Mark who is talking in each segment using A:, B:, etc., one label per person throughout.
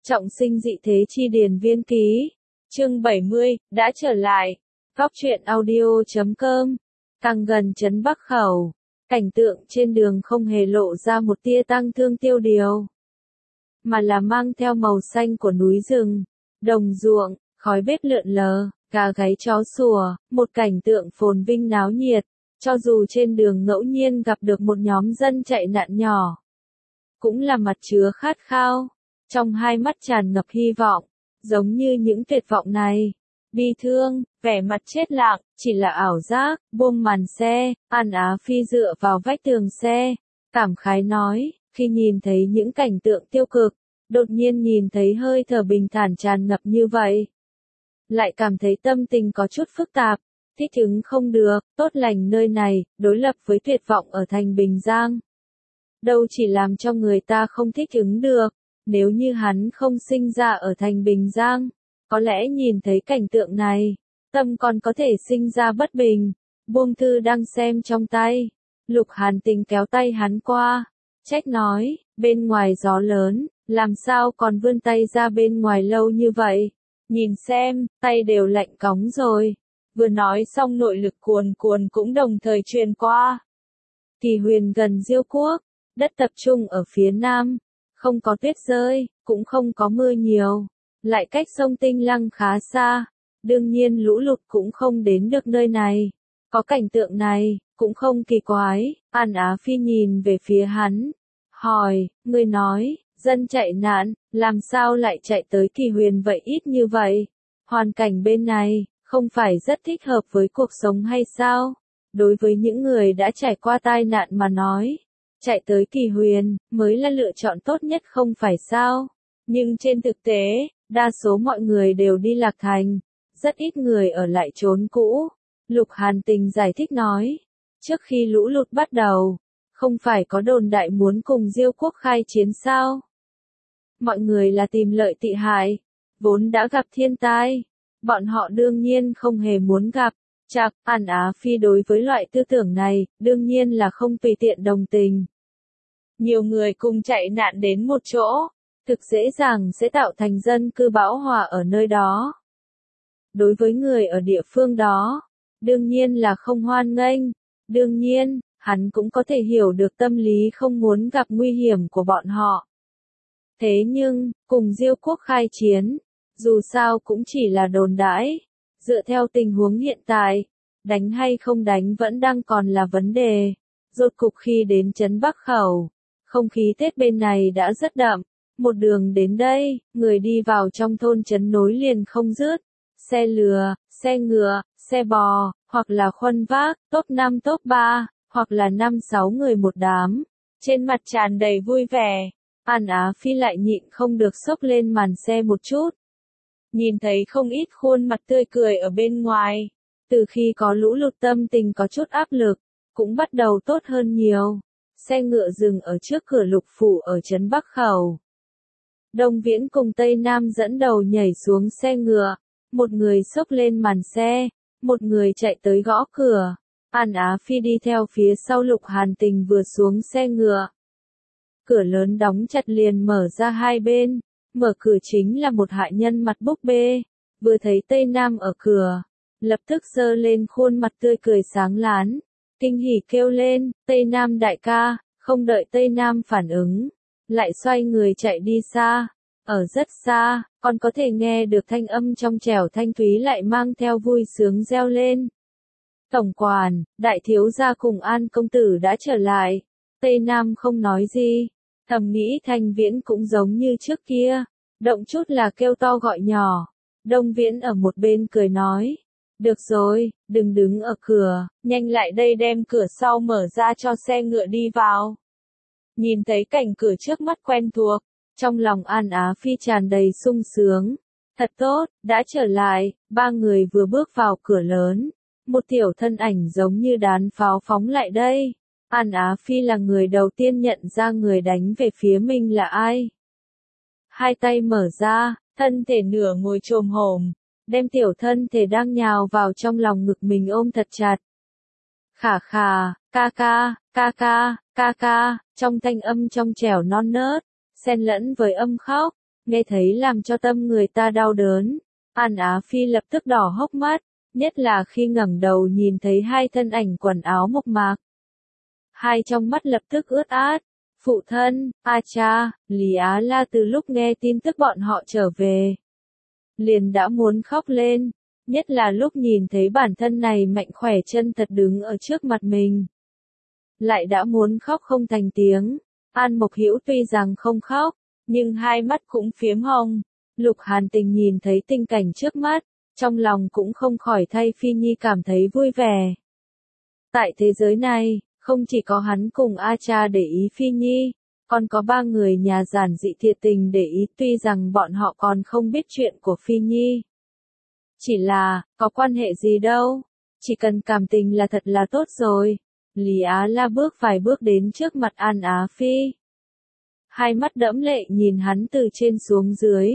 A: Trọng sinh dị thế chi điền viên ký. Chương 70, đã trở lại. Góc truyện audio.com. Càng gần trấn Bắc Khẩu, cảnh tượng trên đường không hề lộ ra một tia tang thương tiêu điều, mà là mang theo màu xanh của núi rừng, đồng ruộng, khói bếp lượn lờ, gà gáy chó sủa, một cảnh tượng phồn vinh náo nhiệt. Cho dù trên đường ngẫu nhiên gặp được một nhóm dân chạy nạn nhỏ, cũng là mặt chứa khát khao, trong hai mắt tràn ngập hy vọng, giống như những tuyệt vọng này. Bi thương, vẻ mặt chết lặng, chỉ là ảo giác. Buông màn xe, An Á Phi dựa vào vách tường xe, cảm khái nói, khi nhìn thấy những cảnh tượng tiêu cực, đột nhiên nhìn thấy hơi thở bình thản tràn ngập như vậy, lại cảm thấy tâm tình có chút phức tạp, thích ứng không được. Tốt lành nơi này, đối lập với tuyệt vọng ở thành Bình Giang, đâu chỉ làm cho người ta không thích ứng được. Nếu như hắn không sinh ra ở thành Bình Giang, có lẽ nhìn thấy cảnh tượng này, tâm còn có thể sinh ra bất bình. Buông thư đang xem trong tay, Lục Hàn Tình kéo tay hắn qua, trách nói, bên ngoài gió lớn, làm sao còn vươn tay ra bên ngoài lâu như vậy? Nhìn xem, tay đều lạnh cóng rồi. Vừa nói xong nội lực cuồn cuồn cũng đồng thời truyền qua. Kỳ Huyền gần Diêu Quốc, đất tập trung ở phía nam, không có tuyết rơi, cũng không có mưa nhiều, lại cách sông Tinh Lăng khá xa, đương nhiên lũ lụt cũng không đến được nơi này. Có cảnh tượng này, cũng không kỳ quái. An Á Phi nhìn về phía hắn, hỏi, ngươi nói, dân chạy nạn, làm sao lại chạy tới Kỳ Huyền vậy ít như vậy? Hoàn cảnh bên này, không phải rất thích hợp với cuộc sống hay sao? Đối với những người đã trải qua tai nạn mà nói, chạy tới Kỳ Huyền mới là lựa chọn tốt nhất không phải sao? Nhưng trên thực tế, đa số mọi người đều đi Lạc Thành, rất ít người ở lại chốn cũ. Lục Hàn Tình giải thích nói, trước khi lũ lụt bắt đầu, không phải có đồn đại muốn cùng Diêu Quốc khai chiến sao? Mọi người là tìm lợi tị hại, vốn đã gặp thiên tai, bọn họ đương nhiên không hề muốn gặp. Chạc, An Á Phi đối với loại tư tưởng này, đương nhiên là không tùy tiện đồng tình. Nhiều người cùng chạy nạn đến một chỗ, thực dễ dàng sẽ tạo thành dân cư bão hòa ở nơi đó. Đối với người ở địa phương đó, đương nhiên là không hoan nghênh. Đương nhiên, hắn cũng có thể hiểu được tâm lý không muốn gặp nguy hiểm của bọn họ. Thế nhưng, cùng Diêu Quốc khai chiến, dù sao cũng chỉ là đồn đãi. Dựa theo tình huống hiện tại, đánh hay không đánh vẫn đang còn là vấn đề. Rốt cục khi đến trấn Bắc Khẩu, không khí Tết bên này đã rất đậm. Một đường đến đây, người đi vào trong thôn trấn nối liền không dứt. Xe lừa, xe ngựa, xe bò, hoặc là khuân vác, top 5 top 3, hoặc là 5-6 người một đám. Trên mặt tràn đầy vui vẻ. An Á Phi lại nhịn không được xốc lên màn xe một chút. Nhìn thấy không ít khuôn mặt tươi cười ở bên ngoài. Từ khi có lũ lụt tâm tình có chút áp lực, cũng bắt đầu tốt hơn nhiều. Xe ngựa dừng ở trước cửa Lục phủ ở trấn Bắc Khẩu. Đông Viễn cùng Tây Nam dẫn đầu nhảy xuống xe ngựa. Một người xốc lên màn xe, một người chạy tới gõ cửa. An Á Phi đi theo phía sau Lục Hàn Tình vừa xuống xe ngựa. Cửa lớn đóng chặt liền mở ra hai bên. Mở cửa chính là một hạ nhân mặt búp bê. Vừa thấy Tây Nam ở cửa, lập tức giơ lên khuôn mặt tươi cười sáng láng, kinh hỉ kêu lên, Tây Nam đại ca. Không đợi Tây Nam phản ứng, lại xoay người chạy đi xa. Ở rất xa, còn có thể nghe được thanh âm trong trẻo thanh thúy lại mang theo vui sướng reo lên. Tổng quản, đại thiếu gia cùng An công tử đã trở lại. Tây Nam không nói gì, thầm nghĩ Thanh Viễn cũng giống như trước kia, động chút là kêu to gọi nhỏ. Đông Viễn ở một bên cười nói, được rồi, đừng đứng ở cửa, nhanh lại đây đem cửa sau mở ra cho xe ngựa đi vào. Nhìn thấy cảnh cửa trước mắt quen thuộc, trong lòng An Á Phi tràn đầy sung sướng. Thật tốt, đã trở lại. Ba người vừa bước vào cửa lớn, một tiểu thân ảnh giống như đán pháo phóng lại đây. An Á Phi là người đầu tiên nhận ra người đánh về phía mình là ai. Hai tay mở ra, thân thể nửa ngồi chồm hổm, đem tiểu thân thể đang nhào vào trong lòng ngực mình ôm thật chặt. Khả khà, ca ca, ca ca, ca ca, trong thanh âm trong trẻo non nớt, xen lẫn với âm khóc. nghe thấy làm cho tâm người ta đau đớn. An Á Phi lập tức đỏ hốc mắt, nhất là khi ngẩng đầu nhìn thấy hai thân ảnh quần áo mộc mạc. Hai trong mắt lập tức ướt át. Phụ thân, a cha, Lý Á La từ lúc nghe tin tức bọn họ trở về, liền đã muốn khóc lên, nhất là lúc nhìn thấy bản thân này mạnh khỏe chân thật đứng ở trước mặt mình. Lại đã muốn khóc không thành tiếng. An Mộc Hữu tuy rằng không khóc, nhưng hai mắt cũng phiếm hồng. Lục Hàn Tình nhìn thấy tình cảnh trước mắt, trong lòng cũng không khỏi thay Phi Nhi cảm thấy vui vẻ. Tại thế giới này, không chỉ có hắn cùng A Cha để ý Phi Nhi, còn có ba người nhà giản dị thiệt tình để ý, tuy rằng bọn họ còn không biết chuyện của Phi Nhi. Chỉ là, có quan hệ gì đâu, chỉ cần cảm tình là thật là tốt rồi. Lý Á La bước vài bước đến trước mặt An Á Phi. Hai mắt đẫm lệ nhìn hắn từ trên xuống dưới.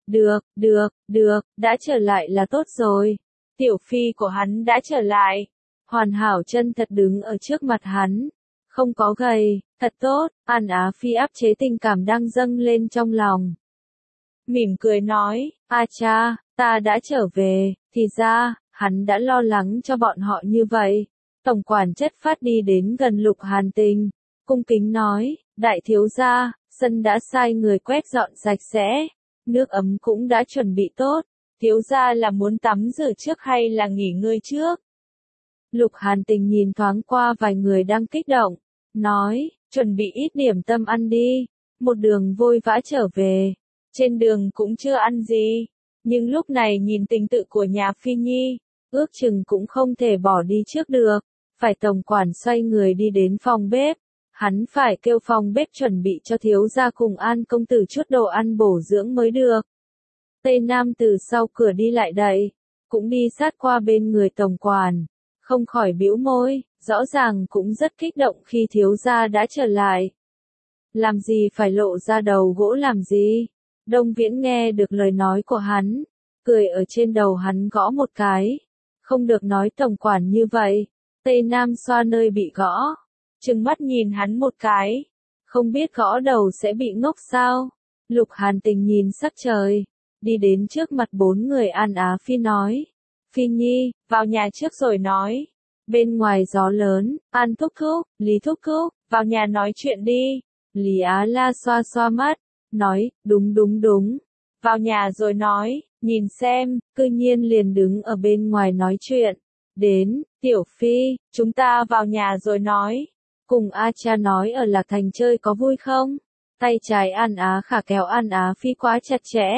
A: Được, đã trở lại là tốt rồi. Tiểu Phi của hắn đã trở lại. Hoàn hảo chân thật đứng ở trước mặt hắn. Không có gầy, thật tốt. An Á Phi áp chế tình cảm đang dâng lên trong lòng. Mỉm cười nói, a cha, ta đã trở về. Thì ra, hắn đã lo lắng cho bọn họ như vậy. Tổng quản chất phát đi đến gần Lục Hàn Tình, cung kính nói, đại thiếu gia, sân đã sai người quét dọn sạch sẽ, nước ấm cũng đã chuẩn bị tốt, thiếu gia là muốn tắm rửa trước hay là nghỉ ngơi trước? Lục Hàn Tình nhìn thoáng qua vài người đang kích động, nói, chuẩn bị ít điểm tâm ăn đi, một đường vội vã trở về, trên đường cũng chưa ăn gì, nhưng lúc này nhìn tình tự của nhà Phi Nhi, ước chừng cũng không thể bỏ đi trước được. Phải tổng quản xoay người đi đến phòng bếp, hắn phải kêu phòng bếp chuẩn bị cho thiếu gia cùng An công tử chút đồ ăn bổ dưỡng mới được. Tây Nam từ sau cửa đi lại đậy, cũng đi sát qua bên người tổng quản, không khỏi bĩu môi, rõ ràng cũng rất kích động khi thiếu gia đã trở lại. Làm gì phải lộ ra đầu gỗ làm gì? Đông Viễn nghe được lời nói của hắn, cười ở trên đầu hắn gõ một cái. Không được nói tổng quản như vậy. Tây Nam xoa nơi bị gõ, trừng mắt nhìn hắn một cái, không biết gõ đầu sẽ bị ngốc sao. Lục Hàn Tình nhìn sắc trời, đi đến trước mặt bốn người An Á Phi nói, Phi Nhi, vào nhà trước rồi nói. Bên ngoài gió lớn, An thúc thúc, Lý thúc thúc, vào nhà nói chuyện đi. Lý Á La xoa xoa mắt, nói, đúng, vào nhà rồi nói, nhìn xem, cư nhiên liền đứng ở bên ngoài nói chuyện. Đến, Tiểu Phi, chúng ta vào nhà rồi nói. Cùng A Cha nói ở Lạc Thành chơi có vui không? Tay trái An Á Khả kéo An Á Phi quá chặt chẽ.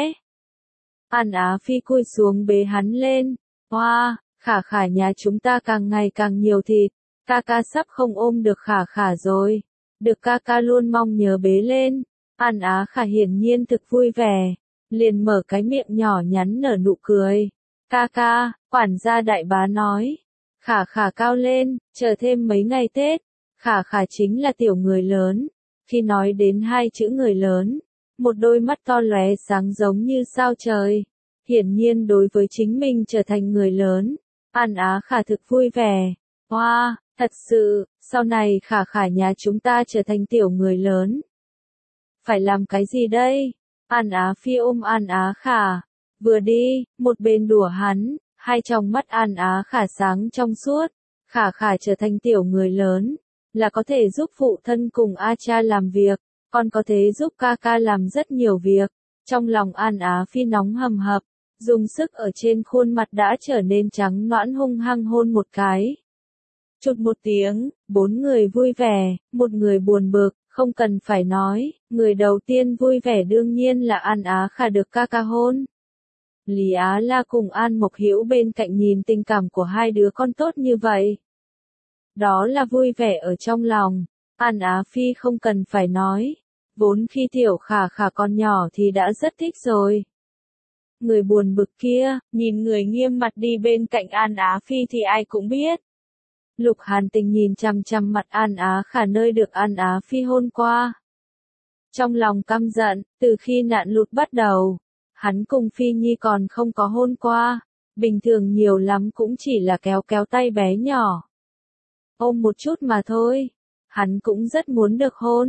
A: An Á Phi cúi xuống bế hắn lên. Hoa, Khả nhà chúng ta càng ngày càng nhiều thịt. Ca sắp không ôm được Khả rồi. Được ca luôn mong nhớ bế lên. An Á Khả hiển nhiên thực vui vẻ. Liền mở cái miệng nhỏ nhắn nở nụ cười. Ca, quản gia đại bá nói. Khả cao lên, chờ thêm mấy ngày Tết. Khả chính là tiểu người lớn. Khi nói đến hai chữ người lớn, một đôi mắt to lóe sáng giống như sao trời. Hiển nhiên đối với chính mình trở thành người lớn, An Á Khả thực vui vẻ. Hoa, thật sự, sau này Khả nhà chúng ta trở thành tiểu người lớn. Phải làm cái gì đây? An Á Phi ôm An Á Khả, vừa đi, một bên đùa hắn, hai tròng mắt An Á Khả sáng trong suốt. Khả trở thành tiểu người lớn, là có thể giúp phụ thân cùng A Cha làm việc, còn có thể giúp ca làm rất nhiều việc. Trong lòng An Á Phi nóng hầm hập, dùng sức ở trên khuôn mặt đã trở nên trắng nõn hung hăng hôn một cái. Chụt một tiếng, bốn người vui vẻ, một người buồn bực, không cần phải nói, người đầu tiên vui vẻ đương nhiên là An Á Khả được ca hôn. Lý Á La cùng An Mộc Hữu bên cạnh nhìn tình cảm của hai đứa con tốt như vậy. Đó là vui vẻ ở trong lòng, An Á Phi không cần phải nói, vốn khi tiểu Khả còn nhỏ thì đã rất thích rồi. Người buồn bực kia, nhìn người nghiêm mặt đi bên cạnh An Á Phi thì ai cũng biết. Lục Hàn Tình nhìn chằm chằm mặt An Á Khả nơi được An Á Phi hôn qua. Trong lòng căm giận, từ khi nạn lụt bắt đầu, hắn cùng Phi Nhi còn không có hôn qua, bình thường nhiều lắm cũng chỉ là kéo tay bé nhỏ. Ôm một chút mà thôi, hắn cũng rất muốn được hôn,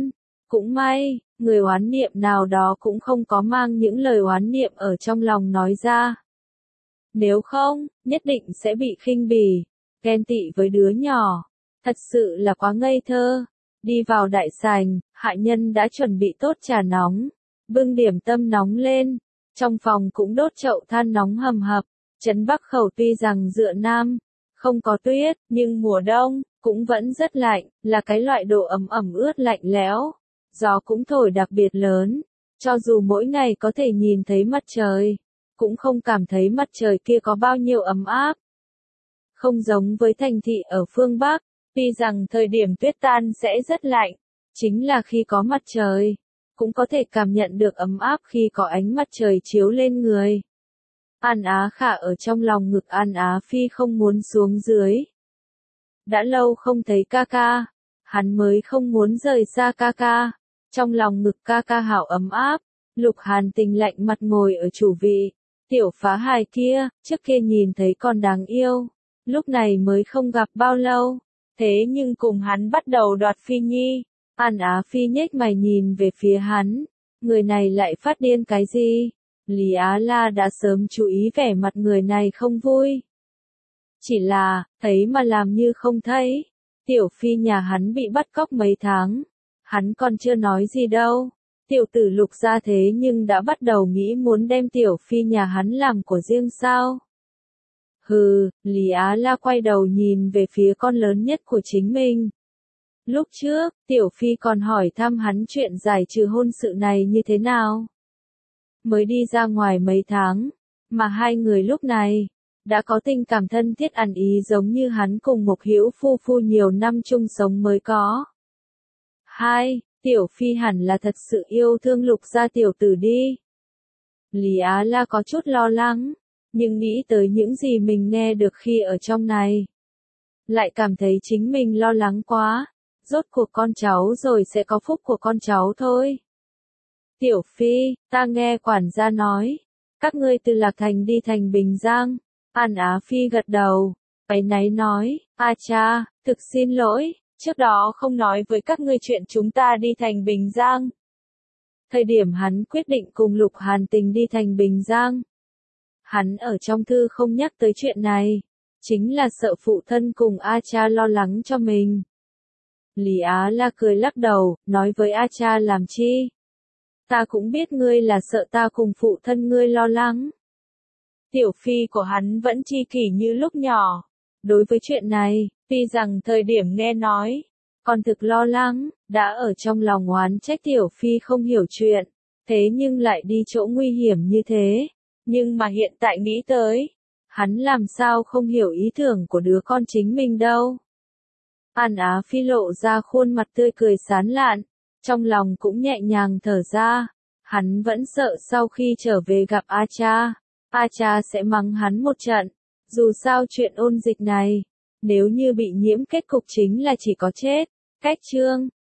A: Cũng may, người oán niệm nào đó cũng không có mang những lời oán niệm ở trong lòng nói ra. Nếu không, nhất định sẽ bị khinh bỉ, ghen tị với đứa nhỏ. Thật sự là quá ngây thơ. Đi vào đại sảnh, hạ nhân đã chuẩn bị tốt trà nóng, bưng điểm tâm nóng lên. Trong phòng cũng đốt chậu than nóng hầm hập. Trấn Bắc Khẩu tuy rằng dựa Nam, không có tuyết, nhưng mùa đông, cũng vẫn rất lạnh, là cái loại độ ẩm ẩm ướt lạnh lẽo. Gió cũng thổi đặc biệt lớn, cho dù mỗi ngày có thể nhìn thấy mặt trời, cũng không cảm thấy mặt trời kia có bao nhiêu ấm áp. Không giống với thành thị ở phương Bắc, tuy rằng thời điểm tuyết tan sẽ rất lạnh, chính là khi có mặt trời, cũng có thể cảm nhận được ấm áp khi có ánh mặt trời chiếu lên người. An Á Khả ở trong lòng ngực An Á Phi không muốn xuống dưới. Đã lâu không thấy ca ca, hắn mới không muốn rời xa ca ca. Trong lòng ngực ca ca hảo ấm áp, Lục Hàn Tình lạnh mặt ngồi ở chủ vị. Tiểu phá hài kia, trước kia nhìn thấy còn đáng yêu, lúc này mới không gặp bao lâu. Thế nhưng cùng hắn bắt đầu đoạt Phi Nhi. An Á Phi nhếch mày nhìn về phía hắn, người này lại phát điên cái gì? Lý Á La đã sớm chú ý vẻ mặt người này không vui. Chỉ là, thấy mà làm như không thấy. Tiểu Phi nhà hắn bị bắt cóc mấy tháng. Hắn còn chưa nói gì đâu. Tiểu tử Lục ra thế nhưng đã bắt đầu nghĩ muốn đem Tiểu Phi nhà hắn làm của riêng sao? Hừ, Lý Á La quay đầu nhìn về phía con lớn nhất của chính mình. Lúc trước, Tiểu Phi còn hỏi thăm hắn chuyện giải trừ hôn sự này như thế nào. Mới đi ra ngoài mấy tháng, mà hai người lúc này đã có tình cảm thân thiết ẩn ý giống như hắn cùng Mục Hữu phu phu nhiều năm chung sống mới có. Tiểu Phi hẳn là thật sự yêu thương Lục gia tiểu tử đi. Lý Á La có chút lo lắng, nhưng nghĩ tới những gì mình nghe được khi ở trong này, lại cảm thấy chính mình lo lắng quá. Rốt cuộc con cháu rồi sẽ có phúc của con cháu thôi. Tiểu Phi, ta nghe quản gia nói, các ngươi từ Lạc Thành đi thành Bình Giang. An Á Phi gật đầu, áy náy nói, a cha, thực xin lỗi, trước đó không nói với các ngươi chuyện chúng ta đi thành Bình Giang. Thời điểm hắn quyết định cùng Lục Hàn Tình đi thành Bình Giang, hắn ở trong thư không nhắc tới chuyện này, chính là sợ phụ thân cùng a cha lo lắng cho mình. Lý Á La cười lắc đầu, nói với a cha làm chi? Ta cũng biết ngươi là sợ ta cùng phụ thân ngươi lo lắng. Tiểu Phi của hắn vẫn chi kỷ như lúc nhỏ. Đối với chuyện này, tuy rằng thời điểm nghe nói, còn thực lo lắng, đã ở trong lòng oán trách Tiểu Phi không hiểu chuyện, thế nhưng lại đi chỗ nguy hiểm như thế. Nhưng mà hiện tại nghĩ tới, hắn làm sao không hiểu ý tưởng của đứa con chính mình đâu. An Á Phi lộ ra khuôn mặt tươi cười sán lạn, trong lòng cũng nhẹ nhàng thở ra. Hắn vẫn sợ sau khi trở về gặp A cha sẽ mắng hắn một trận. Dù sao chuyện ôn dịch này, nếu như bị nhiễm kết cục chính là chỉ có chết. Cách chương